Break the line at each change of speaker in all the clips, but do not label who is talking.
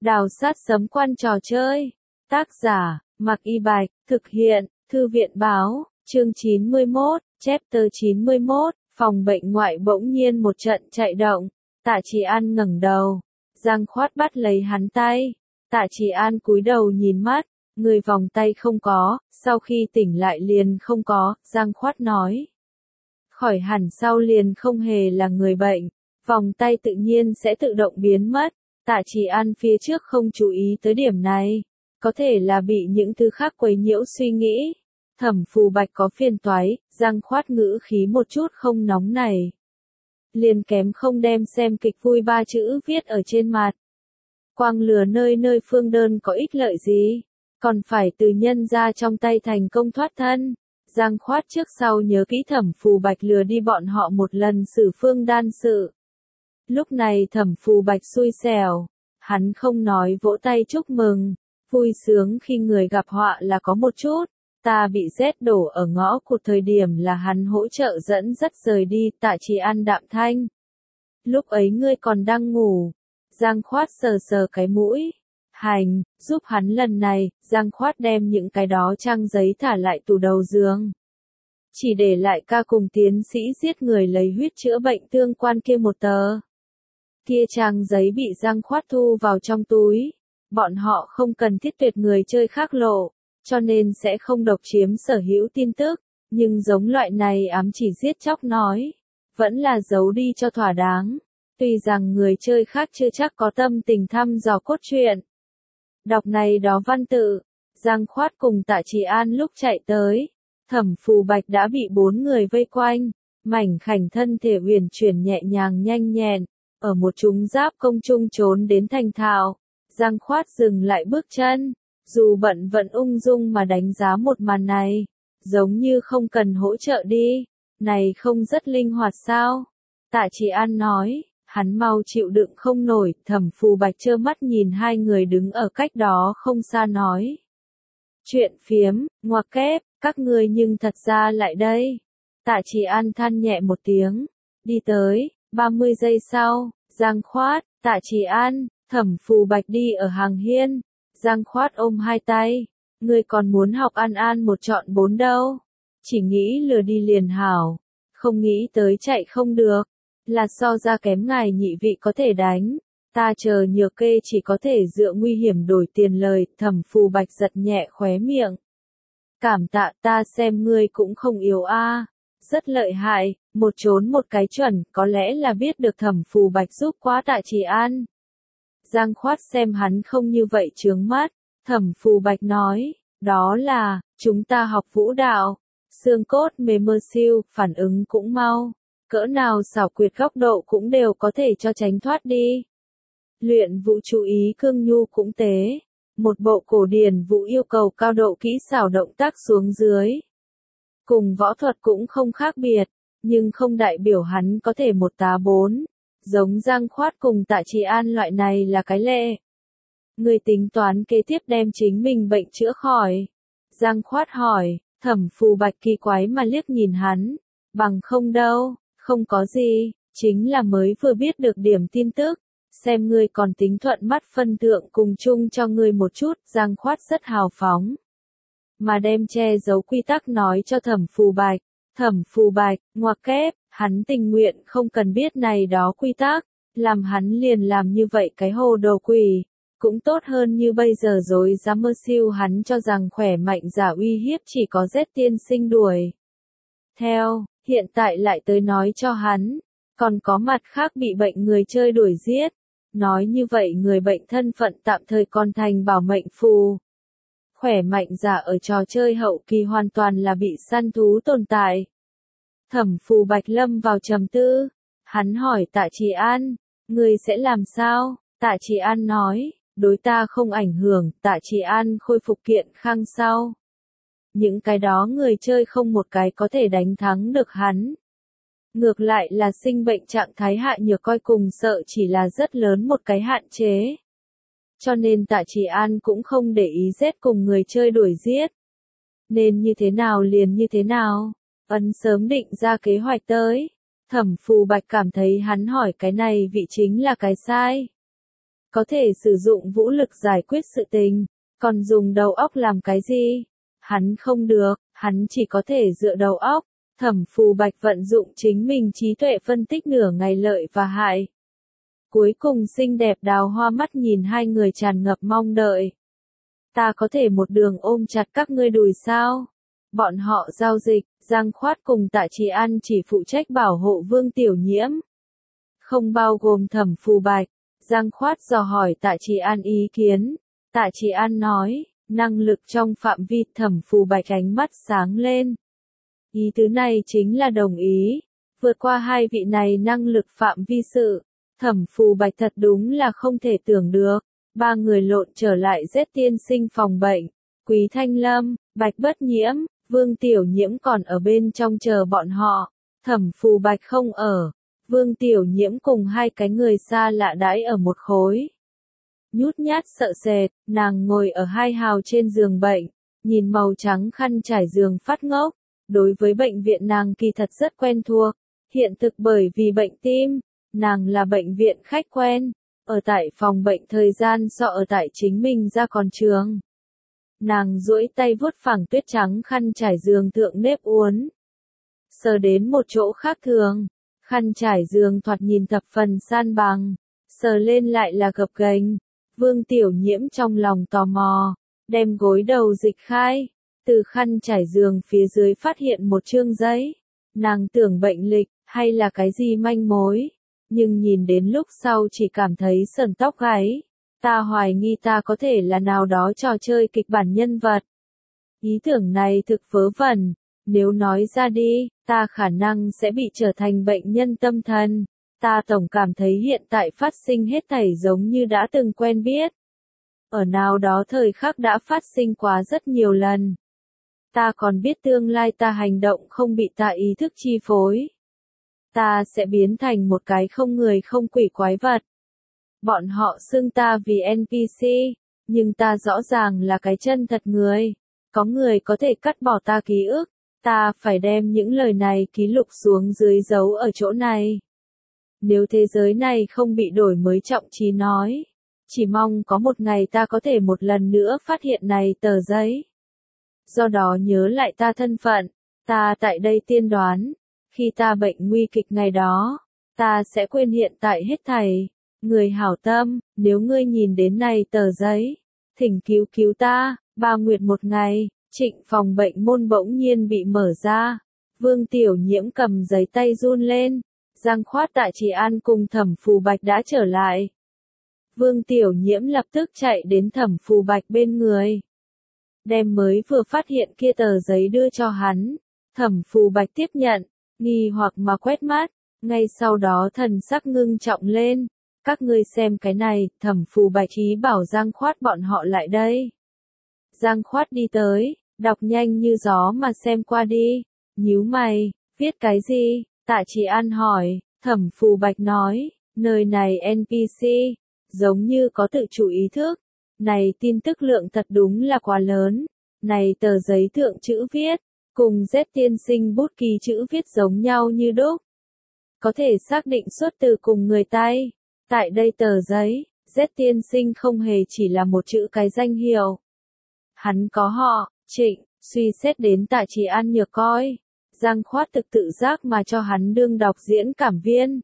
Đào sát sấm quan trò chơi. Tác giả, Mạc Y Bạch, thực hiện, Thư viện báo, chương 91, chapter 91, phòng bệnh ngoại bỗng nhiên một trận chạy động. Tạ Trì An ngẩng đầu, Giang Khoát bắt lấy hắn tay. Tạ Trì An cúi đầu nhìn mắt, người vòng tay không có, sau khi tỉnh lại liền không có, Giang Khoát nói. Khỏi hẳn sau liền không hề là người bệnh, vòng tay tự nhiên sẽ tự động biến mất. Tạ Trì An phía trước không chú ý tới điểm này, có thể là bị những thứ khác quấy nhiễu suy nghĩ. Thẩm Phù Bạch có phiền toái, Giang Khoát ngữ khí một chút không nóng này. Liền kém không đem xem kịch vui ba chữ viết ở trên mặt. Quang lừa nơi nơi phương đơn có ích lợi gì, còn phải từ nhân ra trong tay thành công thoát thân. Giang Khoát trước sau nhớ kỹ Thẩm Phù Bạch lừa đi bọn họ một lần xử phương đan sự. Lúc này Thẩm Phù Bạch xui xẻo, hắn không nói vỗ tay chúc mừng, vui sướng khi người gặp họa là có một chút. Ta bị rét đổ ở ngõ cụt thời điểm là hắn hỗ trợ dẫn dắt rời đi. Tạ Trì An đạm thanh. Lúc ấy ngươi còn đang ngủ. Giang Khoát sờ sờ cái mũi. Hành, giúp hắn lần này. Giang Khoát đem những cái đó trang giấy thả lại tủ đầu giường. Chỉ để lại ca cùng tiến sĩ giết người lấy huyết chữa bệnh tương quan kia một tờ. Kia trang giấy bị Giang Khoát thu vào trong túi. Bọn họ không cần thiết tuyệt người chơi khác lộ, cho nên sẽ không độc chiếm sở hữu tin tức, nhưng giống loại này ám chỉ giết chóc nói, vẫn là giấu đi cho thỏa đáng, tuy rằng người chơi khác chưa chắc có tâm tình thăm dò cốt truyện. Đọc này đó văn tự, Giang Khoát cùng Tạ Trì An lúc chạy tới, Thẩm Phù Bạch đã bị 4 người vây quanh, mảnh khảnh thân thể huyền chuyển nhẹ nhàng nhanh nhẹn, ở một chúng giáp công trung trốn đến thành thạo. Giang Khoát dừng lại bước chân, dù bận vẫn ung dung mà đánh giá một màn này, giống như không cần hỗ trợ đi, này không rất linh hoạt sao? Tạ Trì An nói, hắn mau chịu đựng không nổi. Thẩm Phù Bạch trơ mắt nhìn hai người đứng ở cách đó không xa nói. Chuyện phiếm, ngoặc kép, các ngươi nhưng thật ra lại đây. Tạ Trì An than nhẹ một tiếng, đi tới, 30 giây sau, Giang Khoát, Tạ Trì An, Thẩm Phù Bạch đi ở hàng hiên. Giang Khoát ôm hai tay, ngươi còn muốn học An An một chọn 4 đâu, chỉ nghĩ lừa đi liền hảo, không nghĩ tới chạy không được, là so ra kém ngài nhị vị có thể đánh, ta chờ nhược kê chỉ có thể dựa nguy hiểm đổi tiền lời. Thẩm Phù Bạch giật nhẹ khóe miệng. Cảm tạ, ta xem ngươi cũng không yếu a, rất lợi hại, một trốn một cái chuẩn, có lẽ là biết được Thẩm Phù Bạch giúp quá Tạ Trì An. Giang Khoát xem hắn không như vậy chướng mắt, Thẩm Phù Bạch nói, đó là, chúng ta học vũ đạo, xương cốt mềm mơ siêu, phản ứng cũng mau, cỡ nào xảo quyệt góc độ cũng đều có thể cho tránh thoát đi. Luyện vũ chú ý cương nhu cũng tế, một bộ cổ điển vũ yêu cầu cao độ kỹ xảo động tác xuống dưới. Cùng võ thuật cũng không khác biệt, nhưng không đại biểu hắn có thể một tá 4. Giống Giang Khoát cùng Tạ Trì An loại này là cái lệ. Người tính toán kế tiếp đem chính mình bệnh chữa khỏi. Giang Khoát hỏi, Thẩm Phù Bạch kỳ quái mà liếc nhìn hắn. Bằng không đâu, không có gì, chính là mới vừa biết được điểm tin tức. Xem ngươi còn tính thuận mắt phân thượng cùng chung cho ngươi một chút. Giang Khoát rất hào phóng, mà đem che giấu quy tắc nói cho Thẩm Phù Bạch. Thẩm Phù Bạch, ngoặc kép, hắn tình nguyện không cần biết này đó quy tắc, làm hắn liền làm như vậy cái hồ đồ quỷ, cũng tốt hơn như bây giờ dối dám mơ siêu. Hắn cho rằng khỏe mạnh giả uy hiếp chỉ có Z tiên sinh đuổi theo, hiện tại lại tới nói cho hắn, còn có mặt khác bị bệnh người chơi đuổi giết, nói như vậy người bệnh thân phận tạm thời còn thành bảo mệnh phù. Khỏe mạnh giả ở trò chơi hậu kỳ hoàn toàn là bị săn thú tồn tại. Thẩm Phù Bạch lâm vào trầm tư, hắn hỏi Tạ Trì An, ngươi sẽ làm sao? Tạ Trì An nói, đối ta không ảnh hưởng. Tạ Trì An khôi phục kiện khang sau. Những cái đó người chơi không một cái có thể đánh thắng được hắn. Ngược lại là sinh bệnh trạng thái hạ nhược coi cùng sợ chỉ là rất lớn một cái hạn chế. Cho nên Tạ Trì An cũng không để ý giết cùng người chơi đuổi giết. Nên như thế nào liền như thế nào, ấn sớm định ra kế hoạch tới. Thẩm Phù Bạch cảm thấy hắn hỏi cái này vị chính là cái sai. có thể sử dụng vũ lực giải quyết sự tình, còn dùng đầu óc làm cái gì? Hắn không được, hắn chỉ có thể dựa đầu óc. Thẩm Phù Bạch vận dụng chính mình trí tuệ phân tích nửa ngày lợi và hại. Cuối cùng xinh đẹp đào hoa mắt nhìn hai người tràn ngập mong đợi. Ta có thể một đường ôm chặt các ngươi đùi sao? Bọn họ giao dịch, Giang Khoát cùng Tạ Trì An chỉ phụ trách bảo hộ Vương Tiểu Nhiễm. Không bao gồm Thẩm Phù Bạch. Giang Khoát dò hỏi Tạ Trì An ý kiến. Tạ Trì An nói, năng lực trong phạm vi. Thẩm Phù Bạch ánh mắt sáng lên. Ý tứ này chính là đồng ý. Vượt qua hai vị này năng lực phạm vi sự. Thẩm Phù Bạch thật đúng là không thể tưởng được. Ba người lộn trở lại giết tiên sinh phòng bệnh. Quý Thanh Lâm, Bạch Bất Nhiễm, Vương Tiểu Nhiễm còn ở bên trong chờ bọn họ. Thẩm Phù Bạch không ở. Vương Tiểu Nhiễm cùng hai cái người xa lạ đãi ở một khối. Nhút nhát sợ sệt, nàng ngồi ở hai hào trên giường bệnh, nhìn màu trắng khăn trải giường phát ngốc. Đối với bệnh viện nàng kỳ thật rất quen thuộc. Hiện thực bởi vì bệnh tim, nàng là bệnh viện khách quen. Ở tại phòng bệnh thời gian so ở tại chính mình ra còn trường. Nàng duỗi tay vuốt phẳng tuyết trắng khăn trải giường thượng nếp uốn. Sờ đến một chỗ khác thường. Khăn trải giường thoạt nhìn thập phần san bằng. Sờ lên lại là gập ghềnh. Vương Tiểu Nhiễm trong lòng tò mò. Đem gối đầu dịch khai. Từ khăn trải giường phía dưới phát hiện một chương giấy. Nàng tưởng bệnh lịch, hay là cái gì manh mối. Nhưng nhìn đến lúc sau chỉ cảm thấy sởn tóc gáy. Ta hoài nghi ta có thể là nào đó trò chơi kịch bản nhân vật. Ý tưởng này thực vớ vẩn. Nếu nói ra đi, ta khả năng sẽ bị trở thành bệnh nhân tâm thần. Ta tổng cảm thấy hiện tại phát sinh hết thảy giống như đã từng quen biết. Ở nào đó thời khắc đã phát sinh quá rất nhiều lần. Ta còn biết tương lai ta hành động không bị ta ý thức chi phối. Ta sẽ biến thành một cái không người không quỷ quái vật. Bọn họ xưng ta vì NPC, nhưng ta rõ ràng là cái chân thật người. Có người có thể cắt bỏ ta ký ức. Ta phải đem những lời này ký lục xuống dưới dấu ở chỗ này. Nếu thế giới này không bị đổi mới trọng trí nói. Chỉ mong có một ngày ta có thể một lần nữa phát hiện này tờ giấy. Do đó nhớ lại ta thân phận. Ta tại đây tiên đoán. Khi ta bệnh nguy kịch ngày đó, ta sẽ quên hiện tại hết thảy. Người hảo tâm, nếu ngươi nhìn đến này tờ giấy, thỉnh cứu cứu ta. 3 nguyệt một ngày, Trịnh phòng bệnh môn bỗng nhiên bị mở ra. Vương Tiểu Nhiễm cầm giấy tay run lên. Giang Khoát Tạ Trì An cùng Thẩm Phù Bạch đã trở lại. Vương Tiểu Nhiễm lập tức chạy đến Thẩm Phù Bạch bên người. Đem mới vừa phát hiện kia tờ giấy đưa cho hắn. Thẩm Phù Bạch tiếp nhận, nghi hoặc mà quét mắt, ngay sau đó thần sắc ngưng trọng lên. Các ngươi xem cái này. Thẩm Phù Bạch ý bảo Giang Khoát bọn họ lại đây. Giang Khoát đi tới, đọc nhanh như gió mà xem qua đi. Nhíu mày, viết cái gì? Tạ Trì An hỏi. Thẩm Phù Bạch nói, nơi này NPC, giống như có tự chủ ý thức. Này tin tức lượng thật đúng là quá lớn. Này tờ giấy thượng chữ viết, cùng Z tiên sinh bút ký chữ viết giống nhau như đúc. Có thể xác định xuất từ cùng người tay. Tại đây tờ giấy, Z tiên sinh không hề chỉ là một chữ cái danh hiệu. Hắn có họ, Trịnh, suy xét đến Tạ Trì An nhược coi. Giang Khoát thực tự giác mà cho hắn đương đọc diễn cảm viên.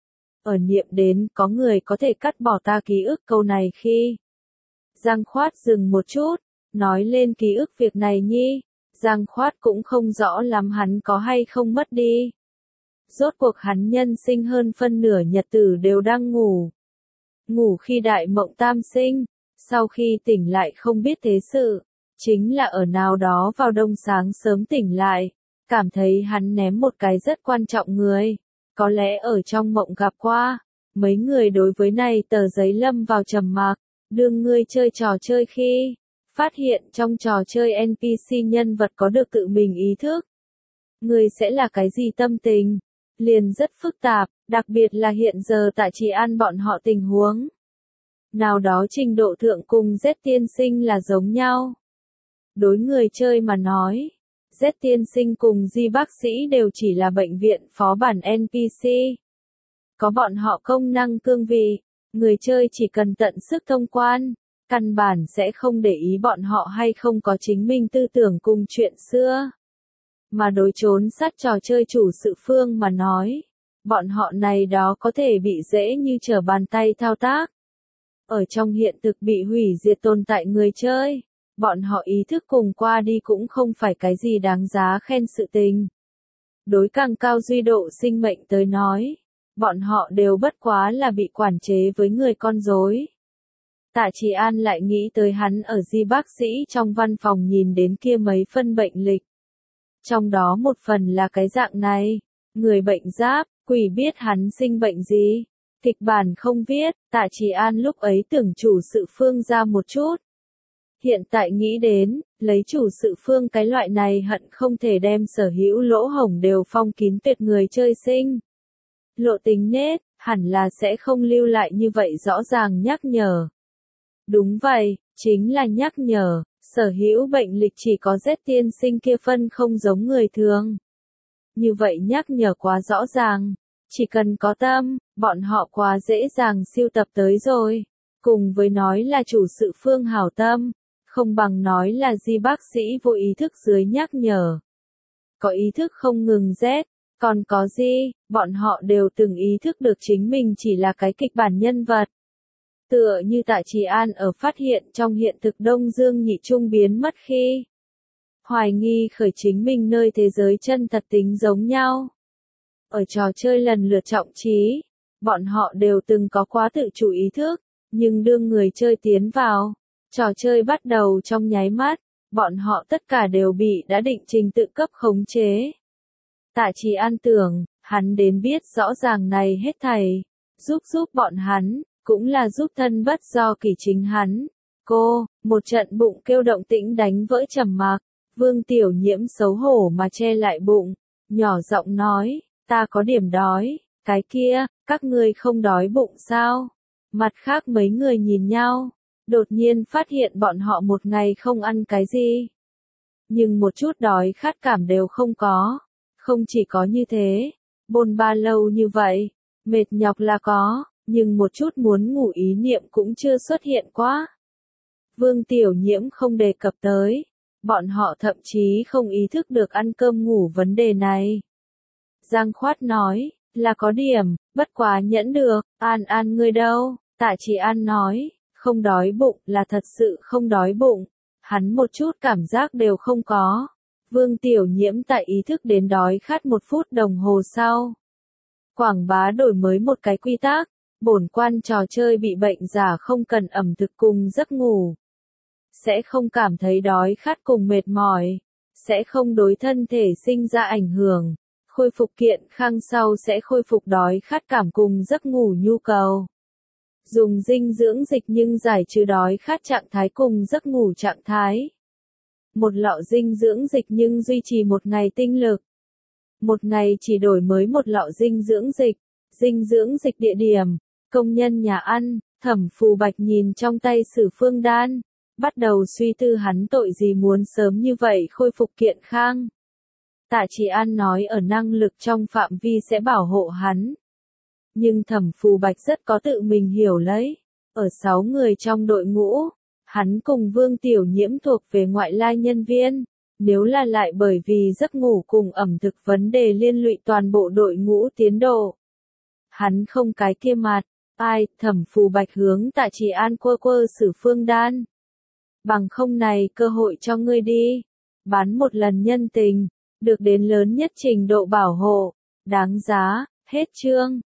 Ở niệm đến có người có thể cắt bỏ ta ký ức câu này khi. Giang Khoát dừng một chút, nói lên ký ức việc này nhi. Giang Khoát cũng không rõ lắm hắn có hay không mất đi. Rốt cuộc hắn nhân sinh hơn phân nửa nhật tử đều đang ngủ. Ngủ khi đại mộng tam sinh, sau khi tỉnh lại không biết thế sự. Chính là ở nào đó vào đông sáng sớm tỉnh lại, cảm thấy hắn ném một cái rất quan trọng người. Có lẽ ở trong mộng gặp qua, mấy người đối với này tờ giấy lâm vào trầm mặc. Đương ngươi chơi trò chơi khi, phát hiện trong trò chơi NPC nhân vật có được tự mình ý thức. Ngươi sẽ là cái gì tâm tình? Liền rất phức tạp, đặc biệt là hiện giờ Tạ Trì An bọn họ tình huống. Nào đó trình độ thượng cùng Z tiên sinh là giống nhau. Đối người chơi mà nói, Z tiên sinh cùng Di bác sĩ đều chỉ là bệnh viện phó bản NPC. Có bọn họ công năng cương vị, Người chơi chỉ cần tận sức thông quan, căn bản sẽ không để ý bọn họ hay không có chính mình tư tưởng cùng chuyện xưa. Mà đối trốn sát trò chơi chủ sự phương mà nói, bọn họ này đó có thể bị dễ như trở bàn tay thao tác. Ở trong hiện thực bị hủy diệt tồn tại người chơi, bọn họ ý thức cùng qua đi cũng không phải cái gì đáng giá khen sự tình. Đối càng cao duy độ sinh mệnh tới nói, bọn họ đều bất quá là bị quản chế với người con rối. Tạ Trì An lại nghĩ tới hắn ở Di bác sĩ trong văn phòng nhìn đến kia mấy phân bệnh lịch. Trong đó một phần là cái dạng này, người bệnh giáp, quỷ biết hắn sinh bệnh gì. Kịch bản không viết, Tạ Trì An lúc ấy tưởng chủ sự phương ra một chút. Hiện tại nghĩ đến, lấy chủ sự phương cái loại này hận không thể đem sở hữu lỗ hổng đều phong kín tuyệt người chơi sinh. Lộ tính nết, hẳn là sẽ không lưu lại như vậy rõ ràng nhắc nhở. Đúng vậy, chính là nhắc nhở, sở hữu bệnh lịch chỉ có Z tiên sinh kia phân không giống người thường. Như vậy nhắc nhở quá rõ ràng, chỉ cần có tâm, bọn họ quá dễ dàng siêu tập tới rồi. Cùng với nói là chủ sự phương hảo tâm, không bằng nói là Di bác sĩ vô ý thức dưới nhắc nhở. Có ý thức không ngừng Z, còn có gì, bọn họ đều từng ý thức được chính mình chỉ là cái kịch bản nhân vật. Tựa như Tạ Trì An ở phát hiện trong hiện thực Đông Dương Nhị Trung biến mất khi hoài nghi khởi chính mình nơi thế giới chân thật tính giống nhau. Ở trò chơi lần lượt trọng trí, bọn họ đều từng có quá tự chủ ý thức, nhưng đương người chơi tiến vào, trò chơi bắt đầu trong nháy mắt, bọn họ tất cả đều bị đã định trình tự cấp khống chế. Tạ Trì An tưởng, hắn đến biết rõ ràng này hết thảy, giúp bọn hắn, cũng là giúp thân bất do kỳ chính hắn. Cô, một trận bụng kêu động tĩnh đánh vỡ trầm mặc, Vương Tiểu Nhiễm xấu hổ mà che lại bụng, nhỏ giọng nói, ta có điểm đói, cái kia, các ngươi không đói bụng sao? Mặt khác mấy người nhìn nhau, đột nhiên phát hiện bọn họ một ngày không ăn cái gì. Nhưng một chút đói khát cảm đều không có. Không chỉ có như thế, bôn ba lâu như vậy, mệt nhọc là có, nhưng một chút muốn ngủ ý niệm cũng chưa xuất hiện quá. Vương Tiểu Nhiễm không đề cập tới, bọn họ thậm chí không ý thức được ăn cơm ngủ vấn đề này. Giang Khoát nói, là có điểm, bất quá nhẫn được, An ngươi đâu? Tạ Trì An nói, không đói bụng là thật sự không đói bụng, hắn một chút cảm giác đều không có. Vương Tiểu Nhiễm tại ý thức đến đói khát 1 phút đồng hồ sau. Quảng bá đổi mới một cái quy tắc, bổn quan trò chơi bị bệnh giả không cần ẩm thực cùng giấc ngủ. Sẽ không cảm thấy đói khát cùng mệt mỏi, sẽ không đối thân thể sinh ra ảnh hưởng, khôi phục kiện khang sau sẽ khôi phục đói khát cảm cùng giấc ngủ nhu cầu. Dùng dinh dưỡng dịch nhưng giải trừ đói khát trạng thái cùng giấc ngủ trạng thái. Một lọ dinh dưỡng dịch nhưng duy trì 1 ngày tinh lực. 1 ngày chỉ đổi mới 1 lọ dinh dưỡng dịch. Dinh dưỡng dịch địa điểm, công nhân nhà ăn, Thẩm Phù Bạch nhìn trong tay Sử Phương Đan, bắt đầu suy tư hắn tội gì muốn sớm như vậy khôi phục kiện khang. Tạ Trì An nói ở năng lực trong phạm vi sẽ bảo hộ hắn. Nhưng Thẩm Phù Bạch rất có tự mình hiểu lấy. Ở 6 người trong đội ngũ, hắn cùng Vương Tiểu Nhiễm thuộc về ngoại lai nhân viên. Nếu là lại bởi vì giấc ngủ cùng ẩm thực vấn đề liên lụy toàn bộ đội ngũ tiến độ. Hắn không cái kia mặt, ai, Thẩm Phù Bạch hướng Tạ Trì An quơ Sử Phương Đan. Bằng không này cơ hội cho ngươi đi. Bán một lần nhân tình, được đến lớn nhất trình độ bảo hộ. Đáng giá, hết chương.